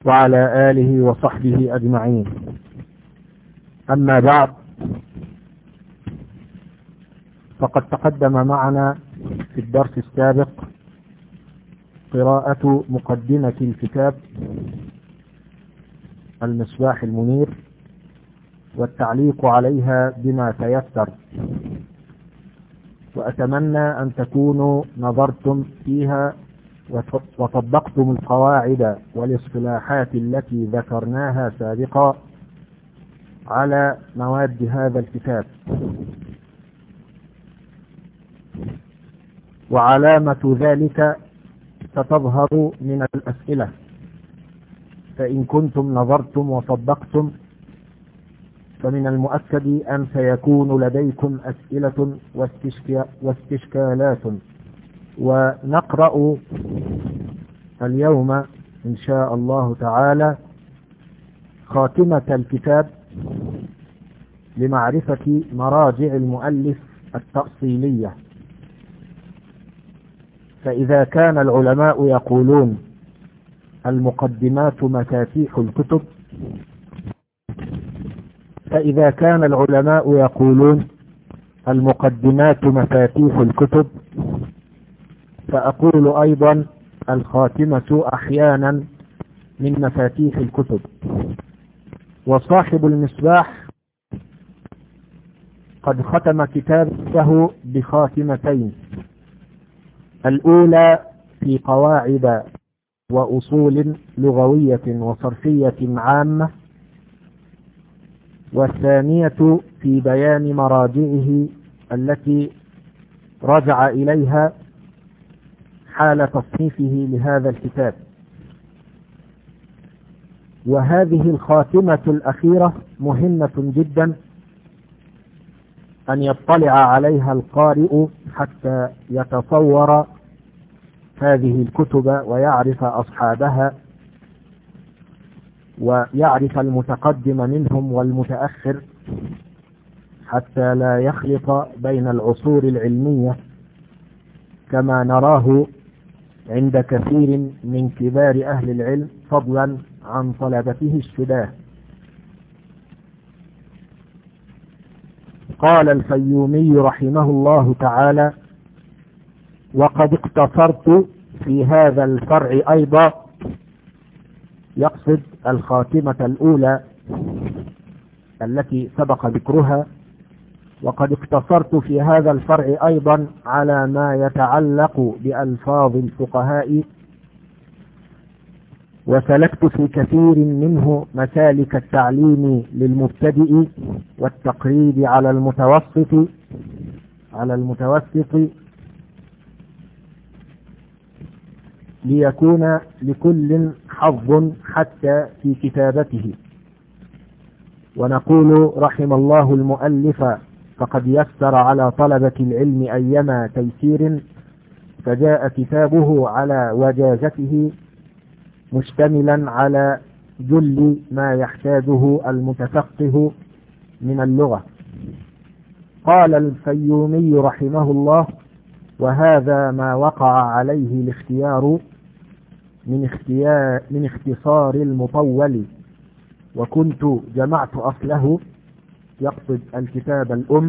وعلى آله وصحبه أجمعين. أما بعد، فقد تقدم معنا في الدرس السابق قراءة مقدمة الكتاب المصباح المنير والتعليق عليها بما تيسر، وأتمنى أن تكونوا نظرتم فيها وطبقتم القواعد والاصطلاحات التي ذكرناها سابقا على مواد هذا الكتاب. وعلامة ذلك ستظهر من الأسئلة، فإن كنتم نظرتم وطبقتم فمن المؤكد أن سيكون لديكم أسئلة واستشكالات. ونقرأ اليوم إن شاء الله تعالى خاتمة الكتاب لمعرفة مراجع المؤلف التأصيلية. فإذا كان العلماء يقولون المقدمات مفاتيح الكتب، فأقول أيضا الخاتمة أحيانا من مفاتيح الكتب. وصاحب المصباح قد ختم كتابه بخاتمتين، الأولى في قواعد وأصول لغوية وصرفية عامة، والثانية في بيان مراجعه التي رجع إليها حال تصنيفه لهذا الكتاب. وهذه الخاتمة الأخيرة مهمة جدا أن يطلع عليها القارئ حتى يتصور هذه الكتب ويعرف أصحابها ويعرف المتقدم منهم والمتأخر، حتى لا يخلط بين العصور العلمية كما نراه عند كثير من كبار أهل العلم فضلا عن طلبته الشداه. قال الفيومي رحمه الله تعالى: وقد اقتصرت في هذا الفرع أيضا، يقصد الخاتمة الأولى التي سبق ذكرها، وقد اقتصرت في هذا الفرع أيضا على ما يتعلق بألفاظ الفقهاء، وسلكت في كثير منه مسالك التعليم للمبتدئ والتقريب على المتوسط ليكون لكل حظ حتى في كتابته. ونقول رحم الله المؤلف، فقد يسر على طلبة العلم أيما تيسير، فجاء كتابه على وجازته مشتملا على جل ما يحتاجه المتفقه من اللغة. قال الفيومي رحمه الله: وهذا ما وقع عليه الاختيار من اختصار المطول، وكنت جمعت أصله، يقصد الكتاب الأم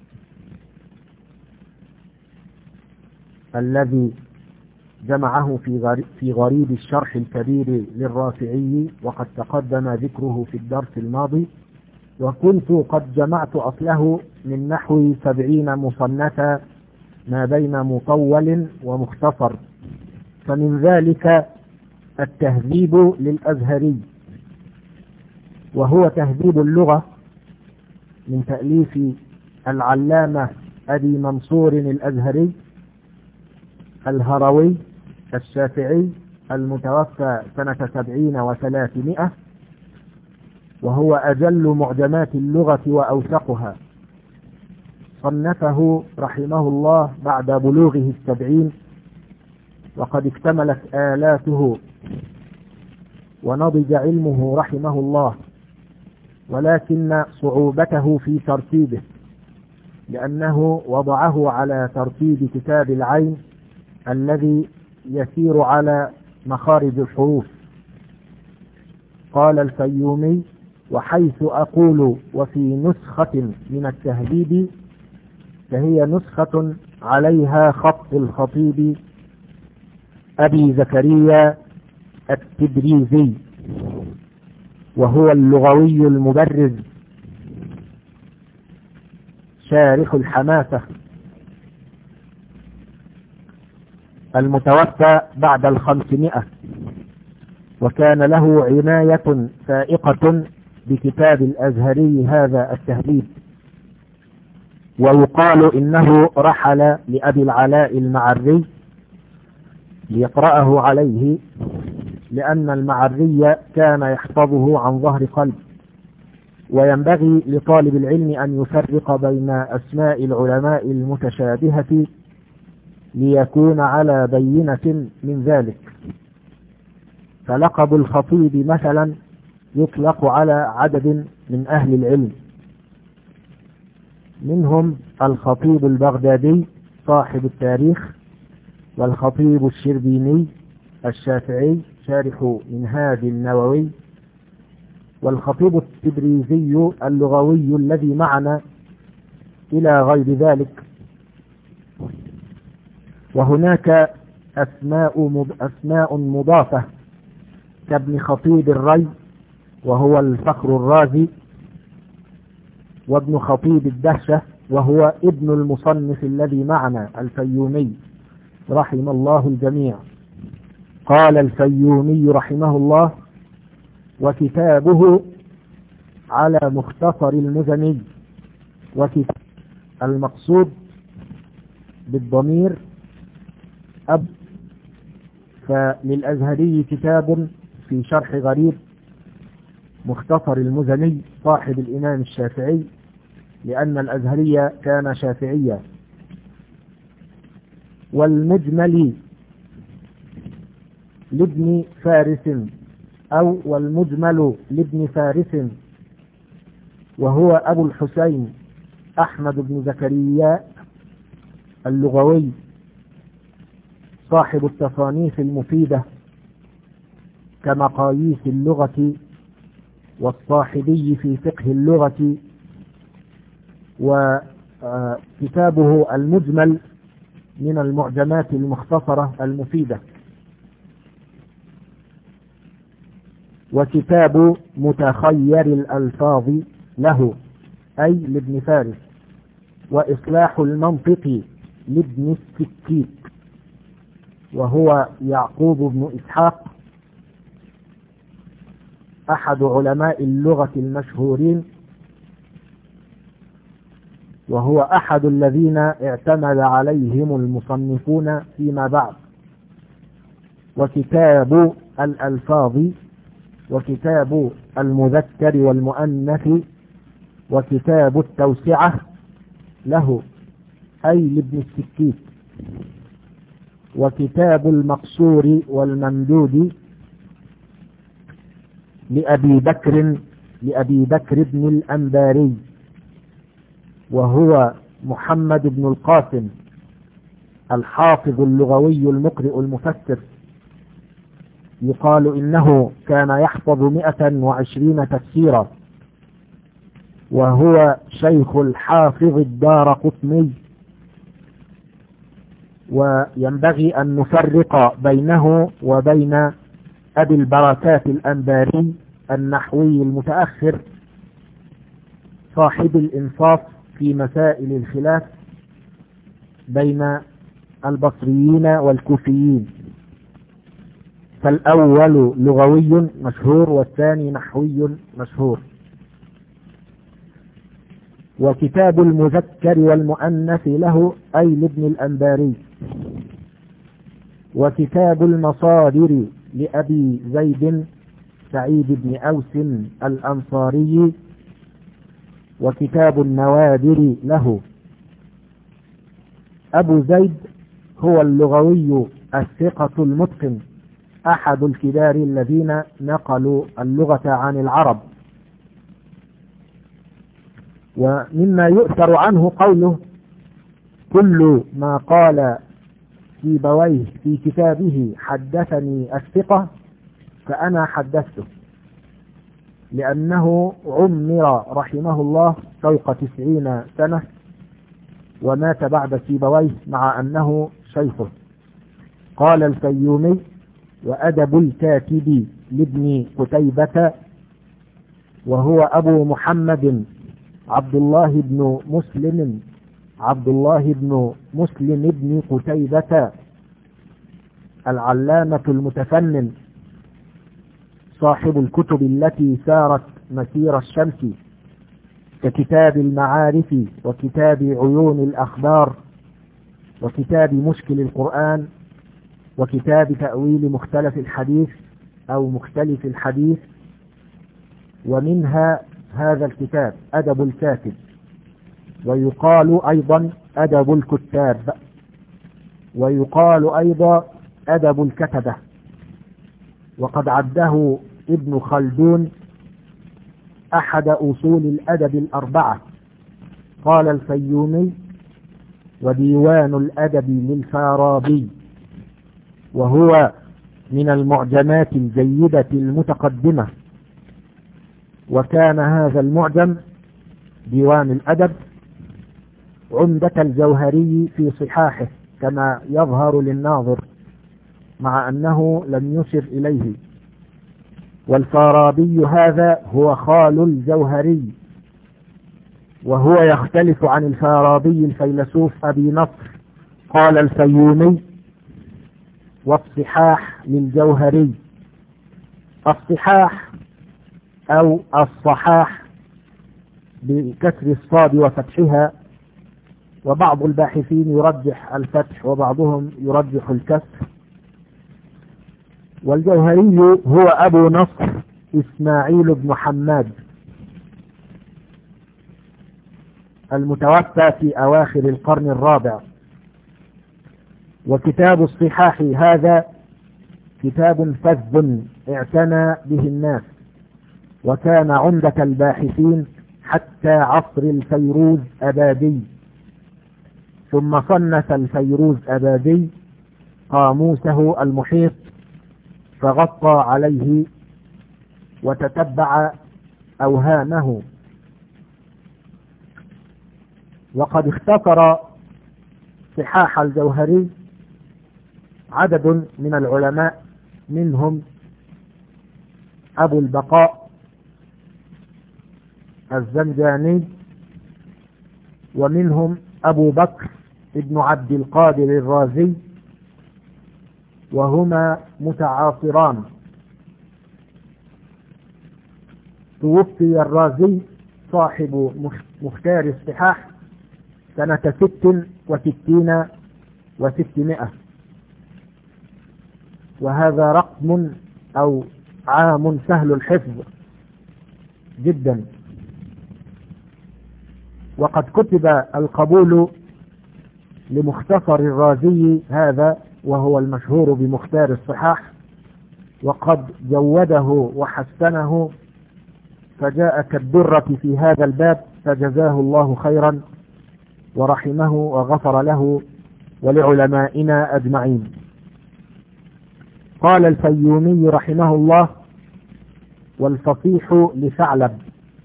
الذي جمعه في غريب الشرح الكبير للرافعي، وقد تقدم ذكره في الدرس الماضي. وكنت قد جمعت أصله من نحو 70 مصنفا ما بين مطول ومختصر، فمن ذلك التهذيب للأزهري، وهو تهذيب اللغة من تأليف العلامة أبي منصور الأزهري الهروي الشافعي المتوفى سنة 70 و300، وهو أجل معجمات اللغة وأوثقها. صنفه رحمه الله بعد بلوغه 70، وقد اكتملت آلاته ونضج علمه رحمه الله، ولكن صعوبته في ترتيبه، لأنه وضعه على ترتيب كتاب العين الذي يسير على مخارج الحروف، قال الفيومي: وحيث أقول وفي نسخة من التهذيب فهي نسخة عليها خط الخطيب أبي زكريا التبريزي، وهو اللغوي المبرز شارح الحماسة، المتوفى بعد 500، وكان له عناية فائقة بكتاب الأزهري هذا التهذيب. ويقال إنه رحل لأبي العلاء المعري ليقرأه عليه، لأن المعري كان يحفظه عن ظهر قلب. وينبغي لطالب العلم أن يفرق بين أسماء العلماء المتشابهة ليكون على بينة من ذلك. فلقب الخطيب مثلا يطلق على عدد من أهل العلم، منهم الخطيب البغدادي صاحب التاريخ، والخطيب الشربيني الشافعي شارح منهاج النووي، والخطيب التبريزي اللغوي الذي معنا، إلى غير ذلك. وهناك أسماء مضافة كابن خطيب الري وهو الفخر الرازي، وابن خطيب الدهشة وهو ابن المصنف الذي معنا الفيومي رحم الله الجميع. قال الفيومي رحمه الله: وكتابه على مختصر المزني. وكتاب المقصود بالضمير أب، فللأزهري كتاب في شرح غريب مختصر المزني صاحب الإمام الشافعي، لأن الأزهري كان شافعيا. والمجمل لابن فارس، أو والمجمل لابن فارس، وهو أبو الحسين أحمد بن زكريا اللغوي صاحب التصانيف المفيدة كمقاييس اللغة والصاحبي في فقه اللغة. وكتابه المجمل من المعجمات المختصرة المفيدة. وكتاب متخير الألفاظ له أي لابن فارس. وإصلاح المنطق لابن السكيت وهو يعقوب بن إسحاق أحد علماء اللغة المشهورين، وهو أحد الذين اعتمد عليهم المصنفون فيما بعد. وكتاب الألفاظ، وكتاب المذكر والمؤنث، وكتاب التوسعة له أي لابن السكيت. وكتاب المقصور والممدود لأبي بكر بن الأنباري، وهو محمد بن القاسم الحافظ اللغوي المقرئ المفسر. يقال إنه كان يحفظ 120 تفسيرا، وهو شيخ الحافظ الدارقطني. وينبغي أن نفرق بينه وبين أبي البركات الأنباري النحوي المتأخر صاحب الإنصاف في مسائل الخلاف بين البصريين والكوفيين، فالأول لغوي مشهور والثاني نحوي مشهور. وكتاب المذكر والمؤنث له أي لابن الأنباري. وكتاب المصادر لأبي زيد سعيد بن أوس الأنصاري. وكتاب النوادر له. أبو زيد هو اللغوي الثقة المتقن، أحد الكبار الذين نقلوا اللغة عن العرب. ومما يؤثر عنه قوله: كل ما قال سيبويه في كتابه حدثني الثقة فأنا حدثته. لأنه عمر رحمه الله فوق 90 سنة، ومات بعد سيبويه مع أنه شيخه. قال الفيومي: وأدب الكاتب لابن قتيبة، وهو أبو محمد عبد الله بن مسلم بن قتيبة العلامة المتفنن، صاحب الكتب التي سارت مسير الشمس، ككتاب المعارف، وكتاب عيون الأخبار، وكتاب مشكل القرآن، وكتاب تأويل مختلف الحديث أو مختلف الحديث. ومنها هذا الكتاب أدب الكاتب، ويقال أيضا أدب الكتاب، ويقال أيضا أدب الكتبة. وقد عده ابن خلدون أحد أصول الأدب ال4. قال الفيومي: وديوان الأدب للفارابي، وهو من المعجمات الجيدة المتقدمة. وكان هذا المعجم ديوان الأدب عمدة الجوهري في صحاحه كما يظهر للناظر، مع أنه لم يشر إليه. والفارابي هذا هو خال الجوهري، وهو يختلف عن الفارابي الفيلسوف أبي نصر. قال الفيومي: والصحاح للجوهري. الصحاح أو الصحاح بكسر الصاد وفتحها، وبعض الباحثين يرجح الفتح وبعضهم يرجح الكسر. والجوهري هو أبو نصر إسماعيل بن حماد، المتوفى في أواخر القرن الرابع. وكتاب الصحاح هذا كتاب فذ اعتنى به الناس، وكان عمدة الباحثين حتى عصر الفيروز أبادي. ثم صنف الفيروز أبادي قاموسه المحيط، فغطى عليه وتتبع أوهامه. وقد اختصر صحاح الجوهري عدد من العلماء، منهم أبو البقاء الزنجاني، ومنهم أبو بكر ابن عبد القادر الرازي، وهما متعاصران. توفي الرازي صاحب مختار الصحاح سنة 66 و600، وهذا رقم أو عام سهل الحفظ جدا. وقد كتب القبول لمختصر الرازي هذا، وهو المشهور بمختار الصحاح، وقد جوده وحسنه، فجاء كالدرة في هذا الباب، فجزاه الله خيرا ورحمه وغفر له ولعلمائنا أجمعين. قال الفيومي رحمه الله: والفصيح لثعلب،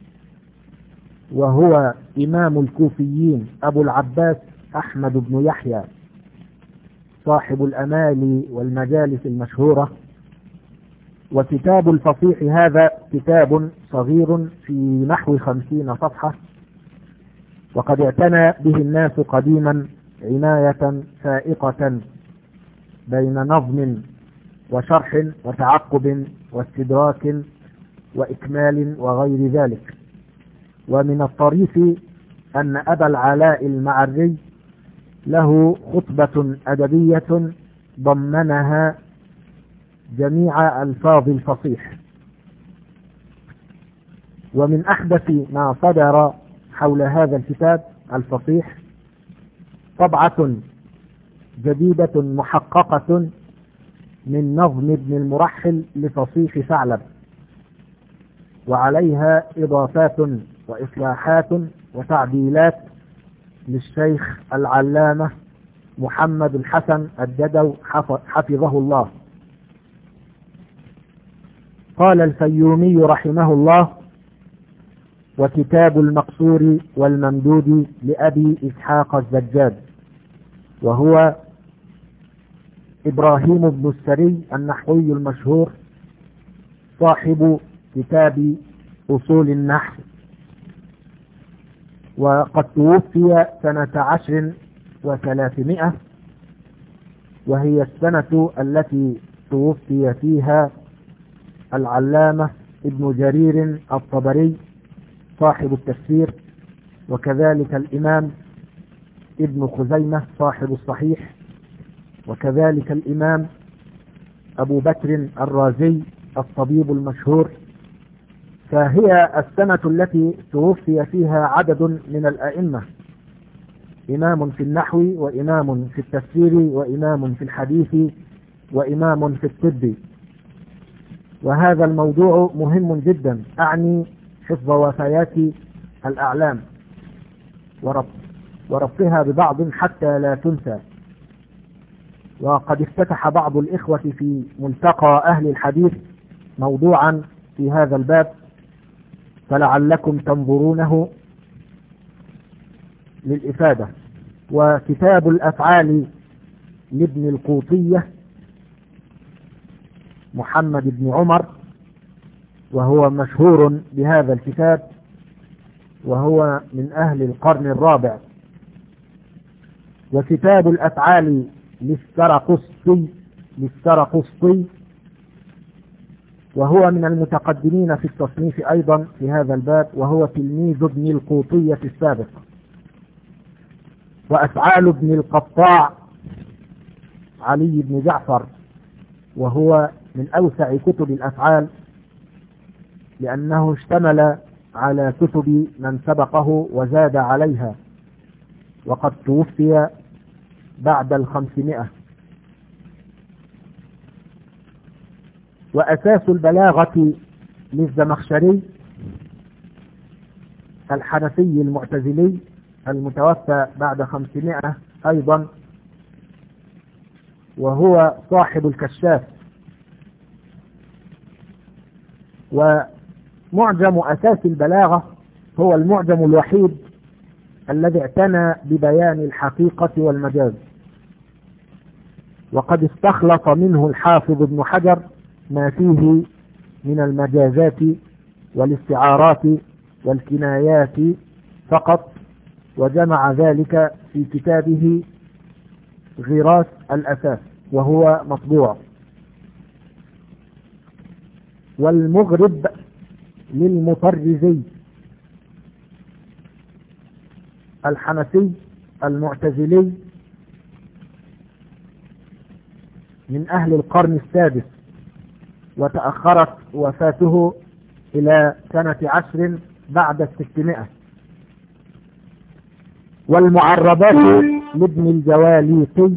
وهو إمام الكوفيين أبو العباس أحمد بن يحيى، صاحب الأمالي والمجالس المشهورة. وكتاب الفصيح هذا كتاب صغير في نحو 50 صفحة، وقد اعتنى به الناس قديما عناية فائقة بين نظم وشرح وتعقب واستدراك وإكمال وغير ذلك. ومن الطريف أن أبا العلاء المعري له خطبة أدبية ضمنها جميع ألفاظ الفصيح. ومن أحدث ما صدر حول هذا الكتاب الفصيح طبعة جديدة محققة من نظم ابن المرحل لفصيح ثعلب، وعليها إضافات وإصلاحات وتعديلات للشيخ العلامة محمد الحسن الجدو حفظه الله. قال الفيومي رحمه الله: وكتاب المقصور والممدود لأبي إسحاق الزجاج، وهو إبراهيم بن السري النحوي المشهور صاحب كتاب أصول النحو، وقد توفي سنة 10 و300، وهي السنة التي توفي فيها العلامة ابن جرير الطبري صاحب التفسير، وكذلك الإمام ابن خزيمة صاحب الصحيح، وكذلك الإمام أبو بكر الرازي الطبيب المشهور. فهي السنة التي توفي فيها عدد من الأئمة، إمام في النحو، وإمام في التفسير، وإمام في الحديث، وإمام في الطب. وهذا الموضوع مهم جدا، أعني حفظ وفيات الأعلام وربطها ببعض حتى لا تنسى. وقد افتتح بعض الإخوة في ملتقى أهل الحديث موضوعا في هذا الباب، فلعلكم تنظرونه للإفادة. وكتاب الأفعال لابن القوطية محمد بن عمر، وهو مشهور بهذا الكتاب، وهو من أهل القرن الرابع. وكتاب الأفعال للسرقسطي، وهو من المتقدمين في التصنيف أيضا في هذا الباب، وهو تلميذ ابن القوطية السابق. وأفعال ابن القطاع علي بن جعفر، وهو من أوسع كتب الأفعال، لأنه اشتمل على كتب من سبقه وزاد عليها، وقد توفي بعد 500. وأساس البلاغة للزمخشري الحنفي المعتزلي المتوفى بعد 500 أيضا، وهو صاحب الكشاف. ومعجم أساس البلاغة هو المعجم الوحيد الذي اعتنى ببيان الحقيقة والمجاز، وقد استخلص منه الحافظ ابن حجر ما فيه من المجازات والاستعارات والكنايات فقط، وجمع ذلك في كتابه غراس الأساس، وهو مطبوع. والمغرب للمطرزي الحنفي المعتزلي من أهل القرن السادس، وتأخرت وفاته إلى سنة 10 بعد 600. والمعربات لابن الجواليقي،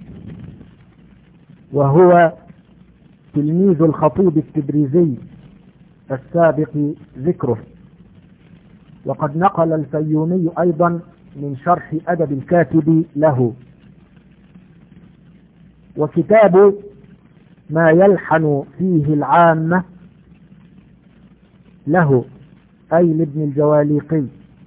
وهو تلميذ الخطيب التبريزي السابق ذكره. وقد نقل الفيومي أيضا من شرح أدب الكاتب له. وكتاب ما يلحن فيه العامة له، أي لابن الجواليقي.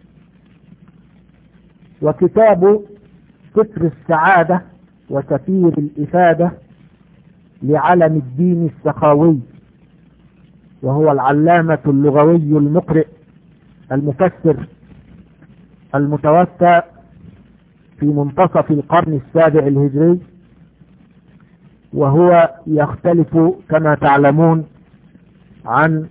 وكتاب ستر السعادة وكثير الإفادة لعلم الدين السخاوي، وهو العلامة اللغوي المقرئ المفسر المتوفى في منتصف القرن السابع الهجري، وهو يختلف كما تعلمون عن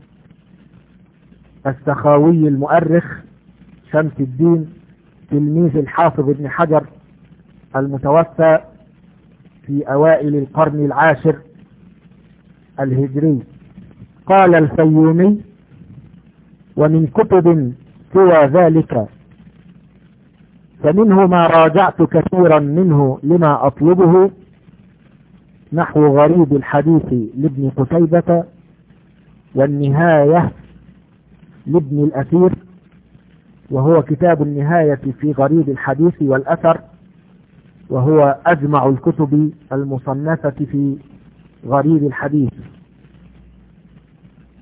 السخاوي المؤرخ شمس الدين تلميذ الحافظ ابن حجر المتوفى في أوائل القرن العاشر الهجري. قال الفيومي: ومن كتب سوى ذلك فمنه ما راجعت كثيرا منه لما أطلبه، نحو غريب الحديث لابن قتيبة، والنهاية لابن الأثير، وهو كتاب النهاية في غريب الحديث والأثر، وهو أجمع الكتب المصنفة في غريب الحديث.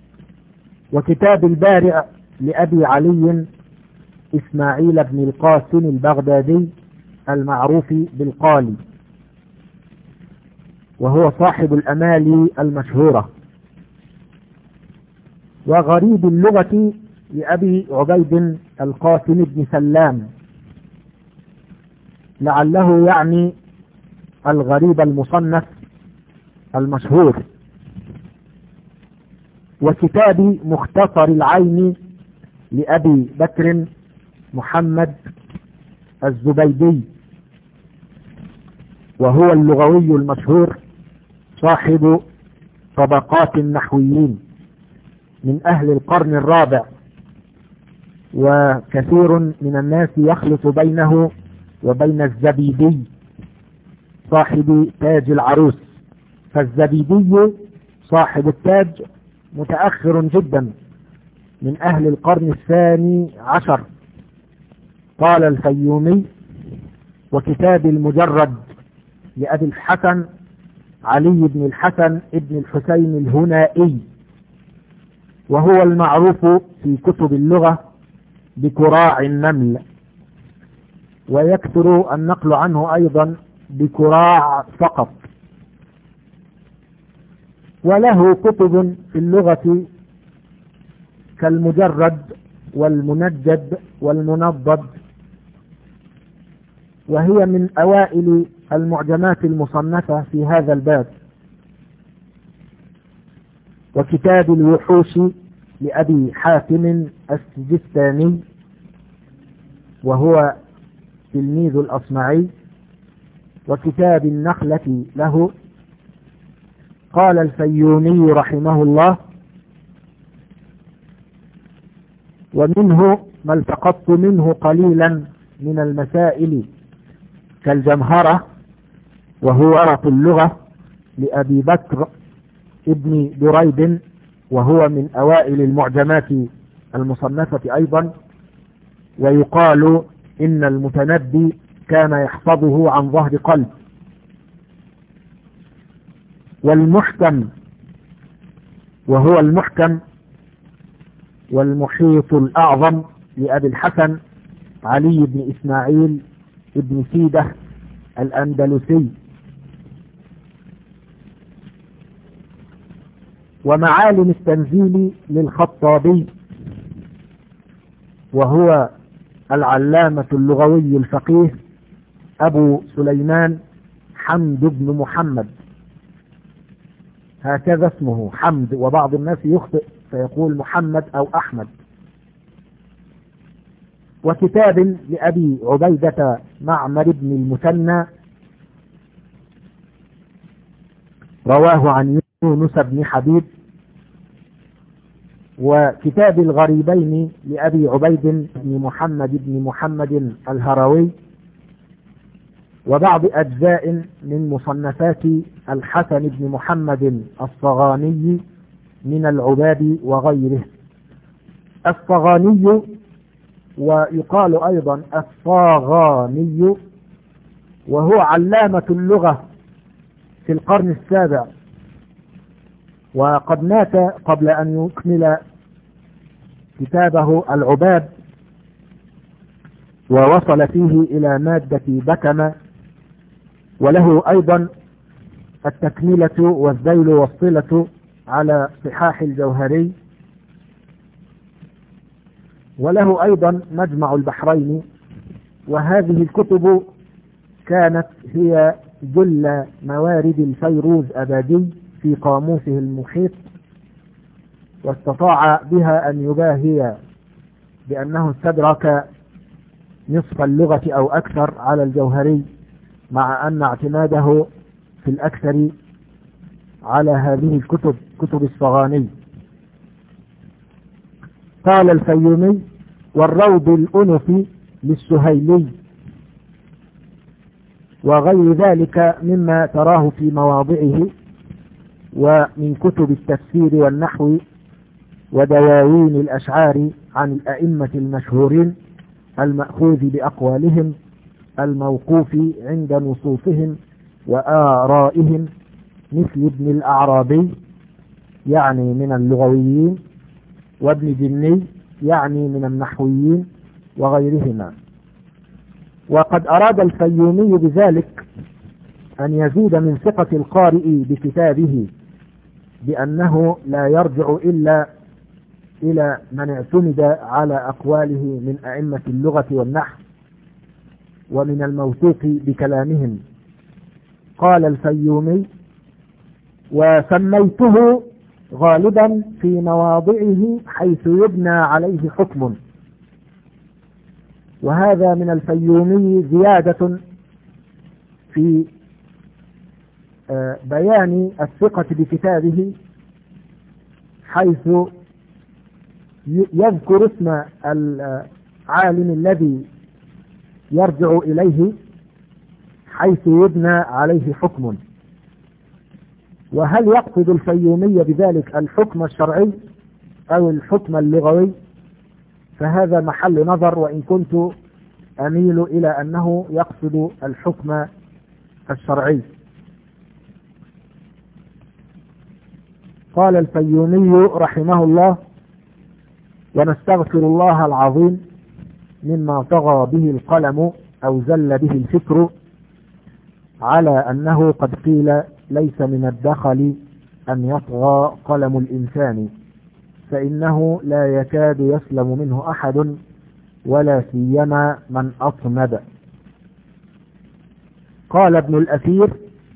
وكتاب البارئ لأبي علي إسماعيل بن القاسم البغدادي المعروف بالقالي، وهو صاحب الأمالي المشهورة. وغريب اللغة لأبي عبيد القاسم بن سلام، لعله يعني الغريب المصنف المشهور. وكتاب مختصر العين لأبي بكر محمد الزبيدي، وهو اللغوي المشهور صاحب طبقات النحويين من أهل القرن الرابع، وكثير من الناس يخلط بينه وبين الزبيدي صاحب تاج العروس، فالزبيدي صاحب التاج متأخر جدا من أهل القرن الثاني عشر. قال الفيومي: وكتاب المجرد لأبي الحسن علي بن الحسن ابن الحسين الهنائي، وهو المعروف في كتب اللغة بكراع النمل، ويكثر النقل عنه أيضا بكراع فقط. وله كتب في اللغة كالمجرد والمنجد والمنضد، وهي من أوائل المعجمات المصنفة في هذا الباب. وكتاب الوحوش لأبي حاتم السجستاني، وهو تلميذ الأصمعي. وكتاب النخلة له. قال الفيومي رحمه الله: ومنه ما التقطت منه قليلا من المسائل كالجمهرة، وهو عرف اللغة لأبي بكر ابن دريد، وهو من أوائل المعجمات المصنفة أيضا. ويقال إن المتنبي كان يحفظه عن ظهر قلب. والمحكم، وهو المحكم والمحيط الأعظم لأبي الحسن علي بن إسماعيل ابن سيدة الأندلسي. ومعالم التنزيل للخطابي، وهو العلامة اللغوي الفقيه أبو سليمان حمد بن محمد، هكذا اسمه حمد، وبعض الناس يخطئ فيقول محمد أو أحمد. وكتاب لأبي عبيدة معمر بن المثنى، رواه عن يونس بن حبيب. وكتاب الغريبين لأبي عبيد بن محمد الهروي. وبعض أجزاء من مصنفات الحسن بن محمد الصغاني من العباد وغيره. الصغاني ويقال أيضا الصاغاني، وهو علامة اللغة في القرن السابع، وقد مات قبل أن يكمل كتابه العباد، ووصل فيه إلى مادة بكمة. وله أيضا التكملة والذيل والصلة على صحاح الجوهري. وله أيضا مجمع البحرين. وهذه الكتب كانت هي جل موارد الفيروز أبادي في قاموسه المحيط، واستطاع بها أن يباهي بأنه استدرك نصف اللغة أو أكثر على الجوهري، مع أن اعتماده في الأكثر على هذه الكتب، كتب الصغاني. قال الفيومي: والروض الأنف للسهيلي، وغير ذلك مما تراه في مواضعه ومن كتب التفسير والنحو ودواوين الأشعار عن الأئمة المشهورين المأخوذ بأقوالهم الموقوف عند نصوصهم وآرائهم، مثل ابن الأعرابي يعني من اللغويين، وابن جني يعني من النحويين وغيرهما. وقد أراد الفيومي بذلك أن يزيد من ثقة القارئ بكتابه بأنه لا يرجع إلا إلى من اعتمد على أقواله من أئمة اللغة والنحو ومن الموثوق بكلامهم. قال الفيومي: وسميته غالبا في مواضعه حيث يبنى عليه حكم. وهذا من الفيومي زيادة في بيان الثقة بكتابه، حيث يذكر اسم العالم الذي يرجع إليه حيث يبنى عليه حكم. وهل يقصد الفيومي بذلك الحكم الشرعي أو الحكم اللغوي؟ فهذا محل نظر، وإن كنت أميل إلى أنه يقصد الحكم الشرعي. قال الفيومي رحمه الله: ونستغفر الله العظيم مما طغى به القلم أو زل به الفكر، على أنه قد قيل ليس من الدخل أن يطغى قلم الإنسان، فإنه لا يكاد يسلم منه أحد ولا سيما من أصمد. قال ابن الأثير: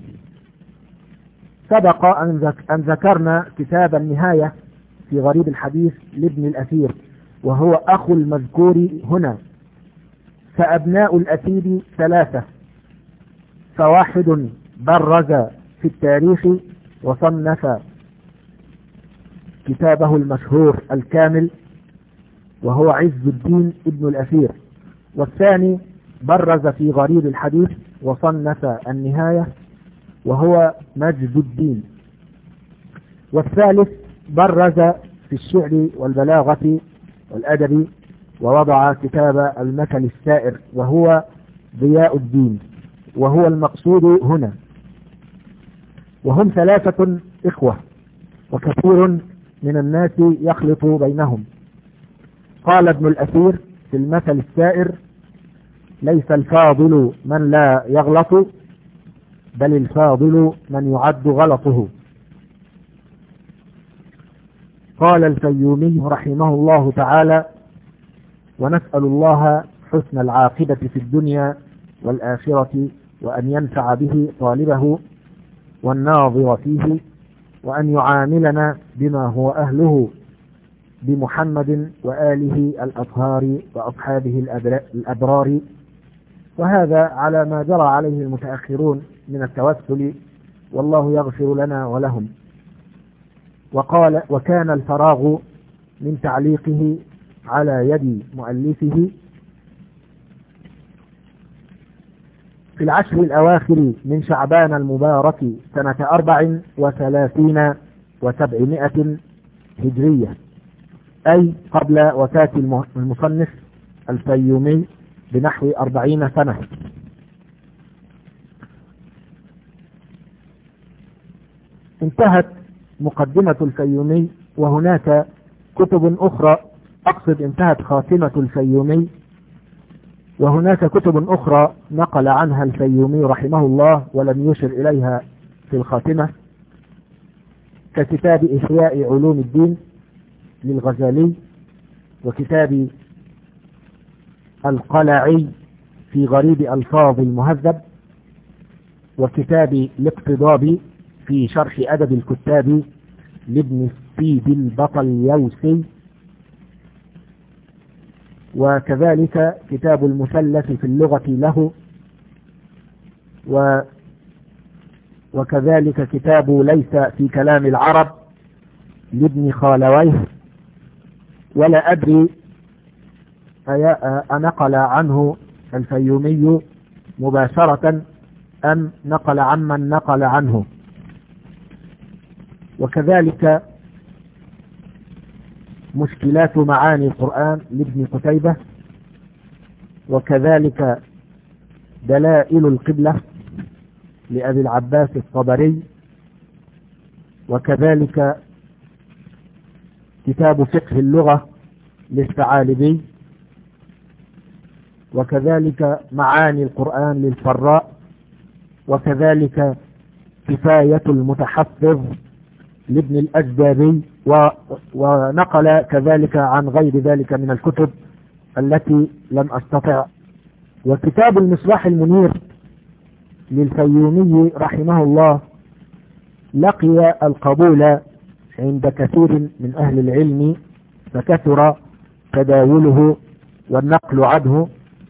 سبق أن ذكرنا كتاب النهاية في غريب الحديث لابن الأثير، وهو أخو المذكور هنا. فأبناء الأثير ثلاثة، فواحد برز في التاريخ وصنف كتابه المشهور الكامل وهو عز الدين ابن الأثير، والثاني برز في غريب الحديث وصنف النهاية وهو مجد الدين، والثالث برز في الشعر والبلاغة والأدب ووضع كتاب المثل السائر وهو ضياء الدين، وهو المقصود هنا. وهم ثلاثة إخوة، وكثير من الناس يخلط بينهم. قال ابن الأثير في المثل السائر: ليس الفاضل من لا يغلط، بل الفاضل من يعد غلطه. قال الفيومي رحمه الله تعالى: ونسأل الله حسن العاقبة في الدنيا والآخرة، وأن ينفع به طالبه والناظر فيه، وأن يعاملنا بما هو أهله بمحمد وآله الأطهار وأصحابه الأبرار. وهذا على ما جرى عليه المتأخرون من التوسل، والله يغفر لنا ولهم. وقال: وكان الفراغ من تعليقه على يد مؤلفه في العشر الأواخر من شعبان المبارك سنة 34 و700 هجرية، أي قبل وفاة المصنف الفيومي بنحو 40 سنة. انتهت مقدمة الفيومي، وهناك كتب أخرى، أقصد انتهت خاتمة الفيومي، وهناك كتب أخرى نقل عنها الفيومي رحمه الله ولم يشر إليها في الخاتمة، ككتاب إحياء علوم الدين للغزالي، وكتاب القلعي في غريب ألفاظ المهذب، وكتاب الاقتضاب في شرح أدب الكتاب لابن السيد البطليوسي، وكذلك كتاب المثلث في اللغة له، وكذلك كتاب ليس في كلام العرب لابن خالويه. ولا أدري أنقل عنه الفيومي مباشرة أم نقل عمن نقل عنه. وكذلك مشكلات معاني القرآن لابن قتيبة، وكذلك دلائل القبلة لأبي العباس الطبري، وكذلك كتاب فقه اللغة للثعالبي، وكذلك معاني القرآن للفراء، وكذلك كفاية المتحفظ لابن الأجدابي، ونقل كذلك عن غير ذلك من الكتب التي لم أستطع. وكتاب المصباح المنير للفيومي رحمه الله لقي القبول عند كثير من أهل العلم، فكثر تداوله والنقل عنه.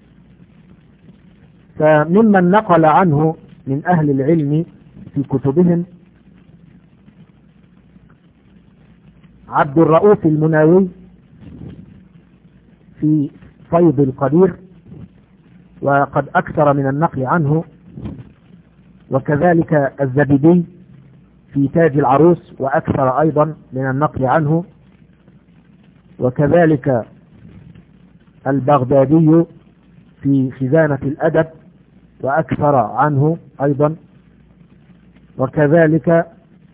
فممن نقل عنه من أهل العلم في كتبهم عبد الرؤوف المناوي في فيض القدير، وقد أكثر من النقل عنه، وكذلك الزبيدي في تاج العروس وأكثر أيضا من النقل عنه، وكذلك البغدادي في خزانة الأدب وأكثر عنه أيضا، وكذلك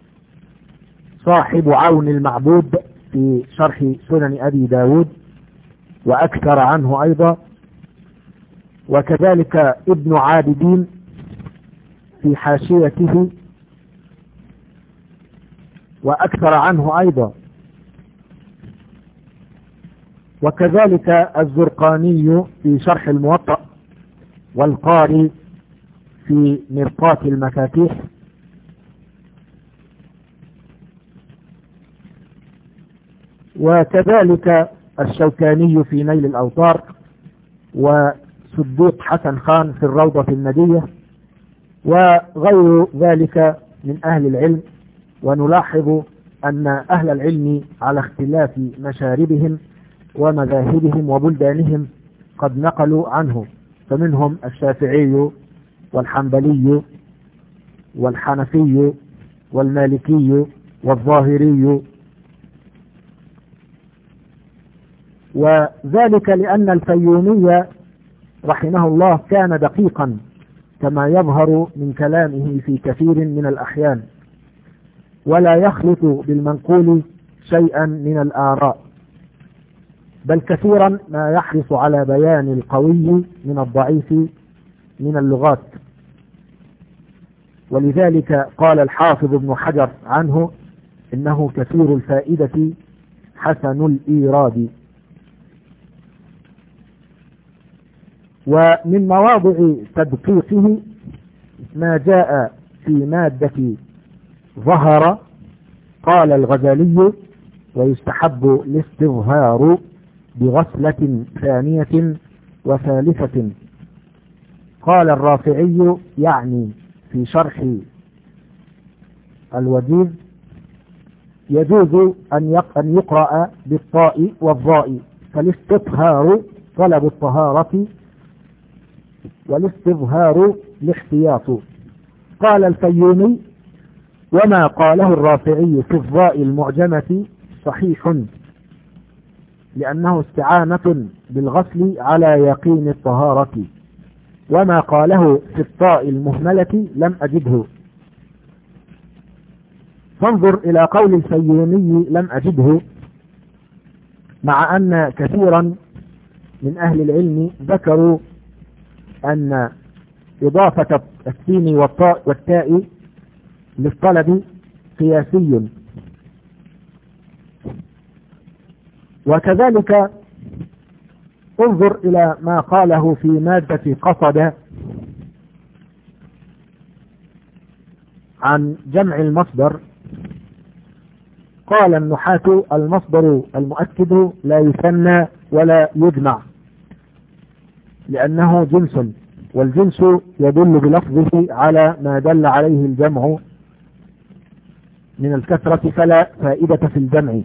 صاحب عون المعبود في شرح سنن أبي داود وأكثر عنه أيضا، وكذلك ابن عابدين في حاشيته وأكثر عنه أيضا، وكذلك الزرقاني في شرح الموطأ، والقاري في مرقاة المفاتيح، وكذلك الشوكاني في نيل الأوطار، وصديق حسن خان في الروضة الندية، وغير ذلك من أهل العلم. ونلاحظ أن أهل العلم على اختلاف مشاربهم ومذاهبهم وبلدانهم قد نقلوا عنه، فمنهم الشافعي والحنبلي والحنفي والمالكي والظاهري، وذلك لأن الفيومي رحمه الله كان دقيقا كما يظهر من كلامه في كثير من الأحيان، ولا يخلط بالمنقول شيئا من الآراء، بل كثيرا ما يحرص على بيان القوي من الضعيف من اللغات. ولذلك قال الحافظ ابن حجر عنه إنه كثير الفائدة حسن الإيراد. ومن مواضع تدقيقه ما جاء في مادة ظهر. قال الغزالي: ويستحب الاستظهار بغسلة ثانية وثالثة. قال الرافعي يعني في شرح الوجيز: يجوز أن يقرأ بالطاء والظاء، فالاستطهار طلب الطهارة والاستظهار الاحتياط. قال الفيومي: وما قاله الرافعي في الظاء المعجمة صحيح، لأنه استعانة بالغسل على يقين الطهارة، وما قاله في الطاء المهملة لم أجده. فانظر إلى قول الفيومي لم أجده، مع أن كثيرا من أهل العلم ذكروا أن إضافة السين والطاء والتاء للطلب قياسي. وكذلك انظر إلى ما قاله في مادة قصد عن جمع المصدر. قال النحاة: المصدر المؤكد لا يثنى ولا يجمع، لأنه جنس، والجنس يدل بلفظه على ما دل عليه الجمع من الكثرة، فلا فائدة في الجمع.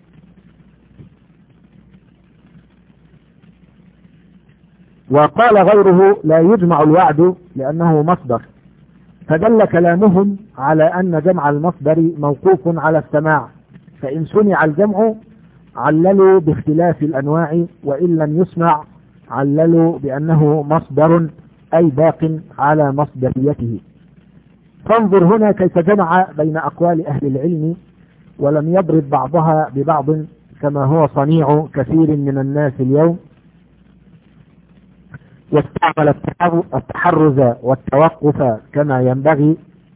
وقال غيره: لا يجمع الوعد لأنه مصدر، فدل كلامهم على أن جمع المصدر موقوف على السماع، فإن سمع الجمع عللوا باختلاف الأنواع، وإن لم يسمع عللوا بأنه مصدر أي باق على مصدريته. فانظر هنا كيف جمع بين أقوال أهل العلم ولم يضرب بعضها ببعض كما هو صنيع كثير من الناس اليوم، واستعمل التحرز والتوقف كما ينبغي.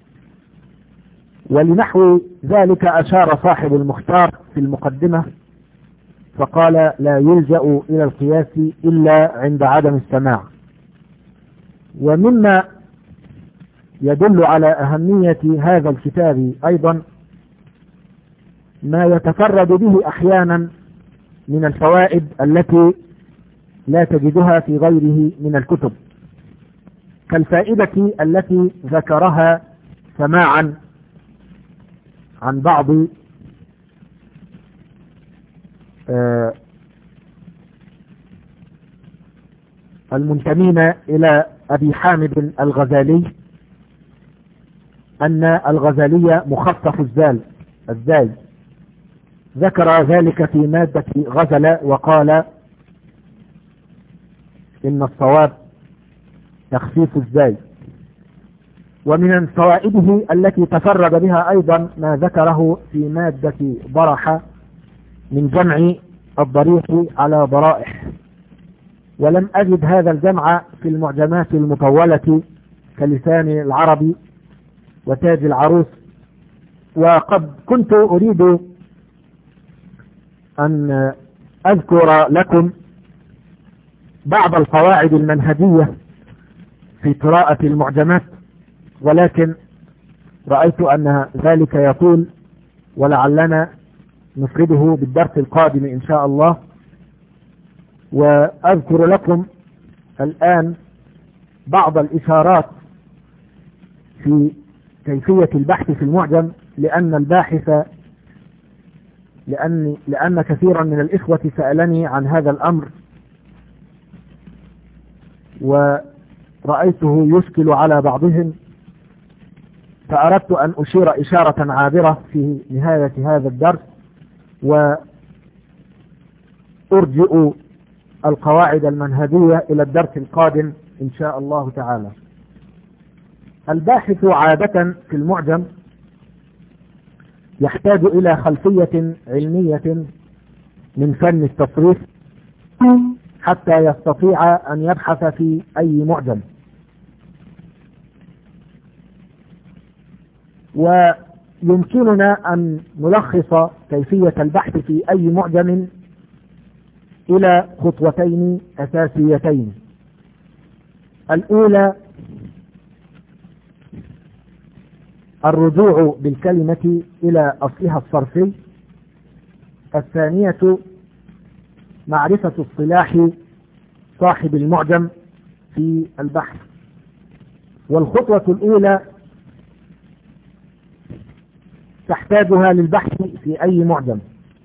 ولنحو ذلك أشار صاحب المختار في المقدمة فقال: لا يلجأ إلى القياس إلا عند عدم السماع. ومما يدل على أهمية هذا الكتاب أيضا ما يتفرد به أحيانا من الفوائد التي لا تجدها في غيره من الكتب، كالفائدة التي ذكرها سماعا عن بعض المنتمين إلى أبي حامد الغزالي أن الغزالي مخفف الزاي. ذكر ذلك في مادة غزل وقال إن الصواب تخفيف الزاي. ومن فوائده التي تفرد بها أيضا ما ذكره في مادة برحة من جمع الضريح على ضرائح، ولم أجد هذا الجمع في المعجمات المطولة كلسان العربي وتاج العروس. وقد كنت أريد أن أذكر لكم بعض القواعد المنهجية في قراءة المعجمات، ولكن رأيت أن ذلك يطول ولعلنا نفرده بالدرس القادم إن شاء الله. وأذكر لكم الآن بعض الإشارات في كيفية البحث في المعجم، لأن كثيرا من الإخوة سألني عن هذا الأمر ورأيته يشكل على بعضهم، فأردت أن أشير إشارة عابرة في نهاية هذا الدرس وأرجئ القواعد المنهجية إلى الدرس القادم إن شاء الله تعالى. الباحث عادة في المعجم يحتاج إلى خلفية علمية من فن التصريف حتى يستطيع أن يبحث في أي معجم، ويمكننا أن نلخص كيفية البحث في أي معجم إلى خطوتين أساسيتين. الأولى الرجوع بالكلمة إلى أصلها الصرفي. الثانية معرفة اصطلاح صاحب المعجم في البحث. والخطوة الأولى تحتاجها للبحث في أي معجم،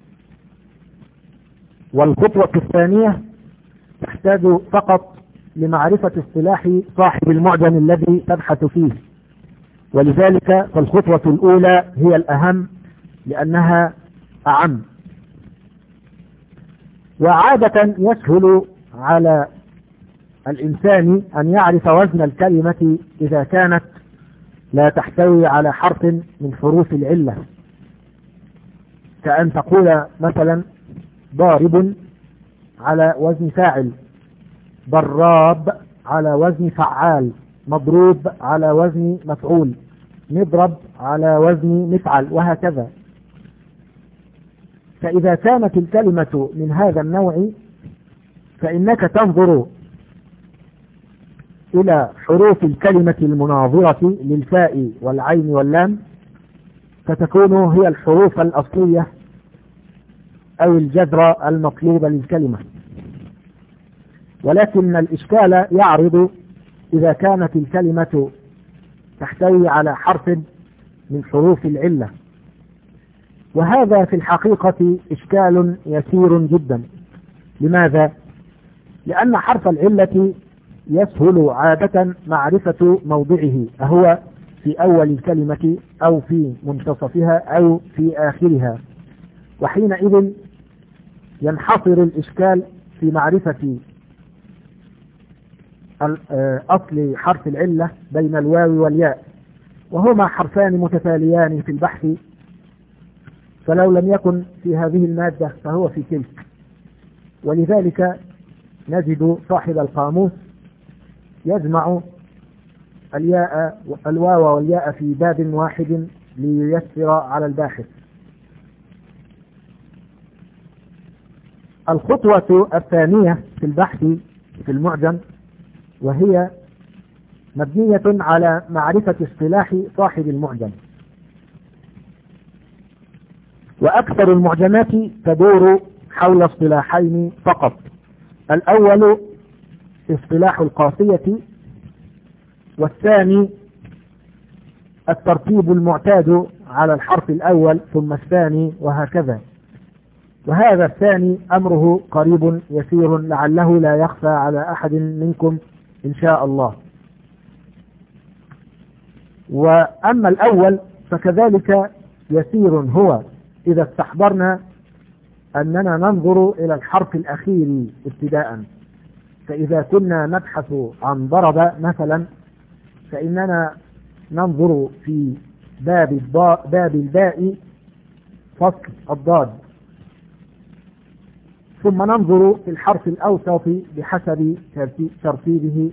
والخطوة الثانية تحتاج فقط لمعرفة اصطلاح صاحب المعجم الذي تبحث فيه. ولذلك فالخطوة الأولى هي الأهم لأنها أعم. وعادة يسهل على الإنسان أن يعرف وزن الكلمة إذا كانت لا تحتوي على حرف من حروف العلة، كأن تقول مثلا ضارب على وزن فاعل، ضراب على وزن فعال، مضروب على وزن مفعول، نضرب على وزن مفعل، وهكذا. فإذا كانت الكلمة من هذا النوع فإنك تنظر إلى حروف الكلمة المناظرة للفاء والعين واللام، فتكون هي الحروف الأصلية أو الجذر المطلوب للكلمة. ولكن الإشكال يعرض إذا كانت الكلمة تحتوي على حرف من حروف العلة، وهذا في الحقيقة إشكال يسير جدا. لماذا؟ لأن حرف العلة يسهل عادة معرفة موضعه، أهو في أول الكلمة أو في منتصفها أو في آخرها، وحينئذ ينحصر الإشكال في معرفة أصل حرف العلة بين الواو والياء، وهما حرفان متتاليان في البحث، فلو لم يكن في هذه المادة فهو في تلك. ولذلك نجد صاحب القاموس يجمع الواو والياء في باب واحد لييسر على الباحث. الخطوة الثانية في البحث في المعجم، وهي مبنية على معرفة اصطلاح صاحب المعجم. وأكثر المعجمات تدور حول اصطلاحين فقط. الأول اصطلاح القافية، والثاني الترتيب المعتاد على الحرف الأول ثم الثاني وهكذا. وهذا الثاني أمره قريب يسير لعله لا يخفى على أحد منكم إن شاء الله. وأما الأول فكذلك يسير هو إذا استحضرنا أننا ننظر إلى الحرف الأخير ابتداء. فإذا كنا نبحث عن ضرب مثلا فإننا ننظر في باب الباء فصل الضاد، ثم ننظر في الحرف الأوسط بحسب ترتيبه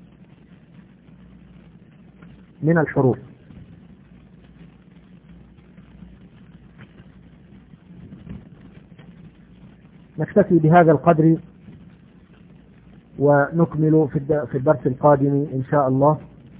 من الحروف. نكتفي بهذا القدر ونكمل في الدرس القادم إن شاء الله.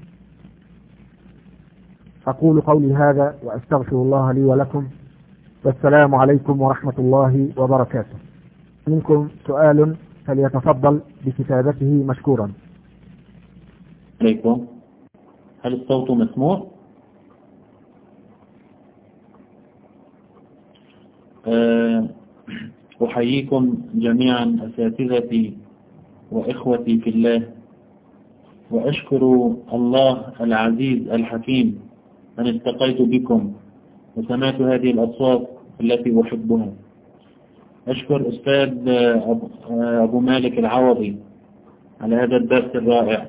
أقول قولي هذا وأستغفر الله لي ولكم، والسلام عليكم ورحمة الله وبركاته. منكم سؤال فليتفضل بكتابته مشكورا. عليكم. هل الصوت مسموع؟ أحييكم جميعا أساتذتي وإخوتي في الله، وأشكر الله العزيز الحكيم أن التقيت بكم وسمعت هذه الأصوات التي أحبها. أشكر أستاذ أبو مالك العوضي على هذا الدرس الرائع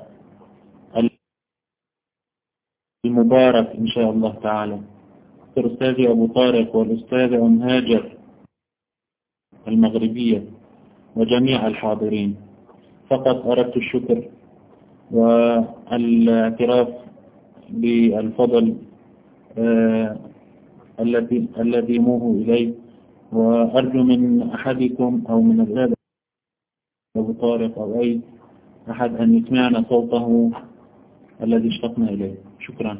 المبارك إن شاء الله تعالى. أشكر أستاذي أبو طارق والأستاذة أم هاجر المغربية وجميع الحاضرين. فقط أردت الشكر والاعتراف بالفضل الذي موه إليه، وأرجو من أحدكم أو من الأستاذ أبو طارق أو أي أحد أن يسمعنا صوته الذي اشتقنا إليه. شكرا.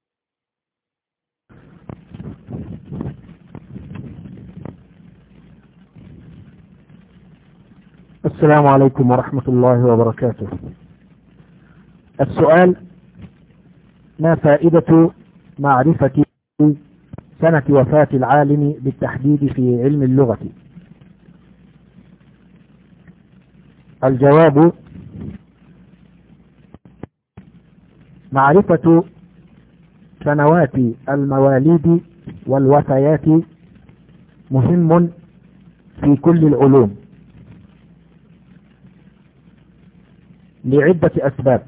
السلام عليكم ورحمة الله وبركاته. السؤال: ما فائدة معرفة سنة وفاة العالم بالتحديد في علم اللغة؟ الجواب: معرفة سنوات المواليد والوفيات مهم في كل العلوم لعدة أسباب.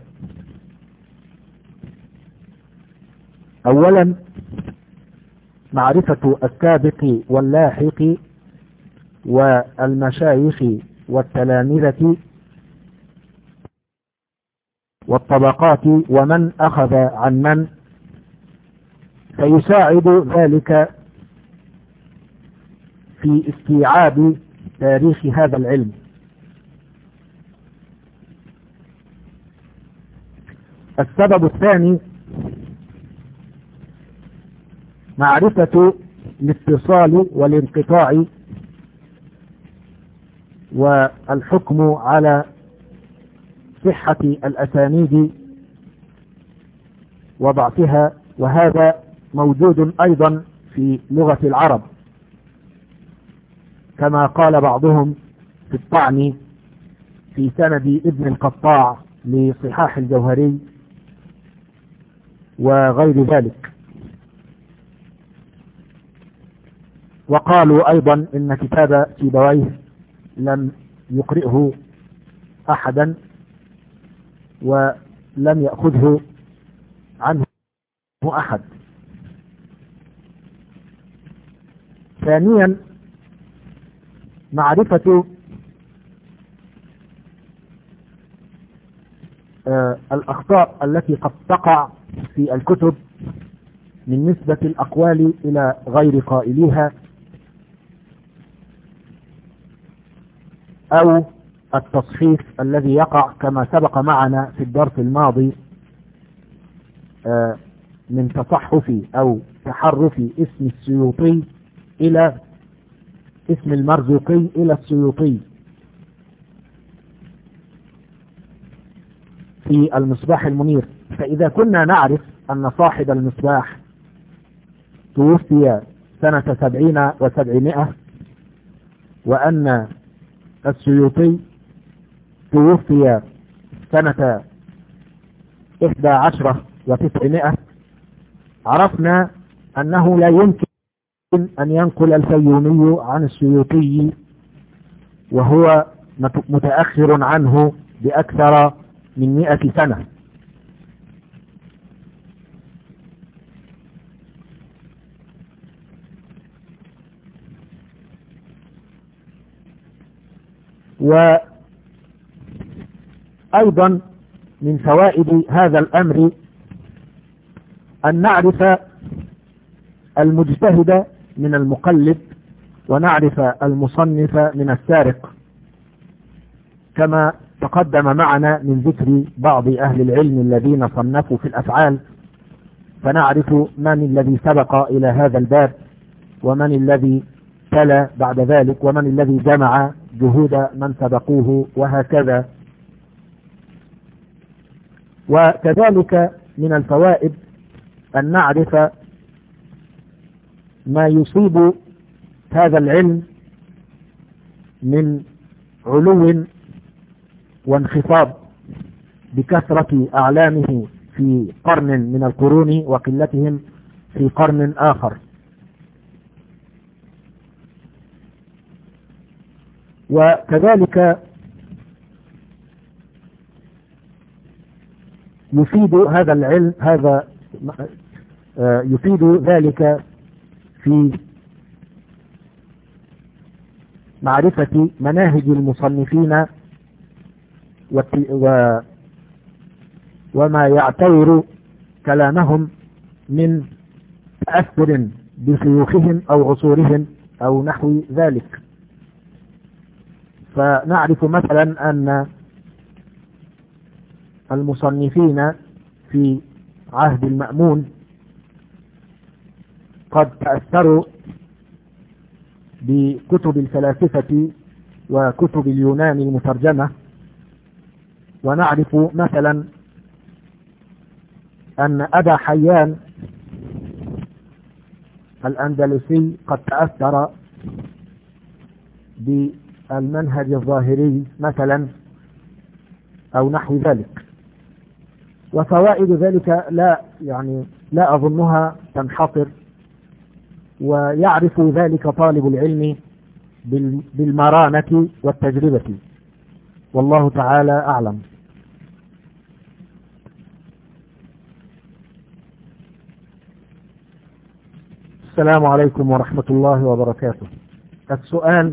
أولا، معرفة السابق واللاحق والمشايخ والتلامذة والطبقات ومن أخذ عن من، فيساعد ذلك في استيعاب تاريخ هذا العلم. السبب الثاني، معرفة الاتصال والانقطاع والحكم على صحة الأسانيد وضعفها، وهذا موجود أيضا في لغة العرب، كما قال بعضهم في الطعن في سند ابن القطاع لصحاح الجوهري وغير ذلك. وقالوا أيضا إن كتاب سيبويه لم يقرئه أحدا ولم يأخذه عنه أحد. ثانيا معرفة الأخطاء التي قد تقع في الكتب من نسبة الأقوال إلى غير قائليها، أو التصحيف الذي يقع كما سبق معنا في الدرس الماضي من تصحف أو تحرف اسم السيوطي إلى اسم المرزوقي إلى السيوطي في المصباح المنير. فإذا كنا نعرف أن صاحب المصباح توفي سنة 70 و700، وأن السيوطي توفي سنة 11 و900، عرفنا أنه لا يمكن أن ينقل الفيومي عن السيوطي وهو متأخر عنه بأكثر من 100 سنة. وأيضا من فوائد هذا الأمر أن نعرف المجتهد من المقلد، ونعرف المصنف من السارق، كما تقدم معنا من ذكر بعض أهل العلم الذين صنفوا في الأفعال، فنعرف من الذي سبق إلى هذا الباب، ومن الذي تلا بعد ذلك، ومن الذي جمع جهود من سبقوه، وهكذا. وكذلك من الفوائد أن نعرف ما يصيب هذا العلم من علو وانخفاض بكثرة أعلامه في قرن من القرون وقلتهم في قرن آخر. وكذلك يفيد هذا العلم يفيد ذلك في معرفة مناهج المصنفين وما يعتبر كلامهم من تأثر بشيوخهم أو عصورهم أو نحو ذلك. فنعرف مثلا أن المصنفين في عهد المأمون قد تأثروا بكتب الفلاسفة وكتب اليونان المترجمة. ونعرف مثلا أن أبا حيان الأندلسي قد تأثر بالمنهج الظاهري مثلا أو نحو ذلك. وفوائد ذلك لا أظنها تنحصر، ويعرف ذلك طالب العلم بالمرانة والتجربة، والله تعالى أعلم. السلام عليكم ورحمة الله وبركاته. السؤال: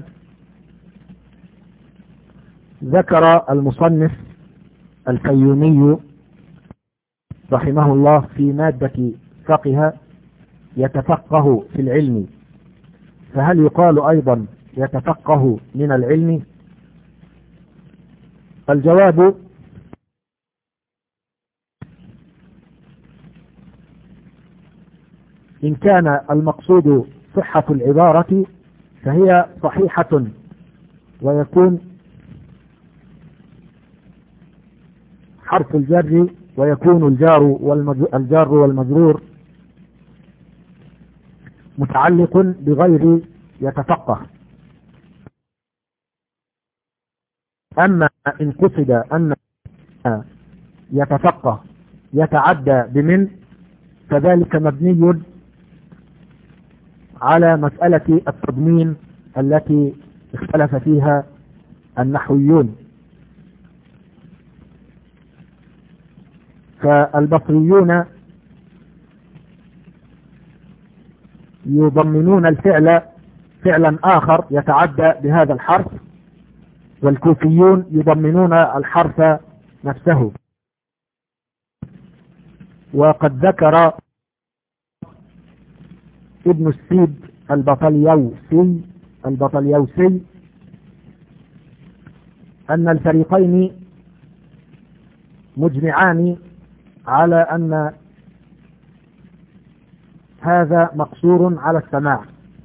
ذكر المصنف الفيومي رحمه الله في مادة فقه يتفقه في العلم، فهل يقال أيضا يتفقه من العلم؟ الجواب: إن كان المقصود صحة العبارة فهي صحيحة، ويكون حرف الجر ويكون الجار والمجرور متعلق بغير يتفقه. أما إن قصد أن يتفقه يتعدى بمن، فذلك مبني على مسألة التضمين التي اختلف فيها النحويون. فالبصريون يضمنون الفعل فعلا آخر يتعدى بهذا الحرف، والكوفيون يضمنون الحرف نفسه. وقد ذكر ابن السيد البطليوسي أن الفريقين مجمعان على أن هذا مقصور على السماع،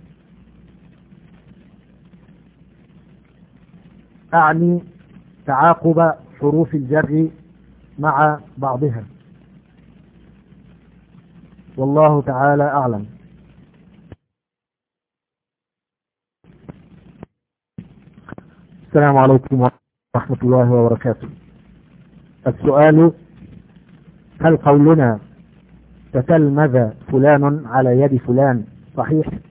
أعني تعاقب حروف الجر مع بعضها، والله تعالى أعلم. السلام عليكم ورحمة الله وبركاته. السؤال: هل قولنا تتلمذ فلان على يد فلان صحيح؟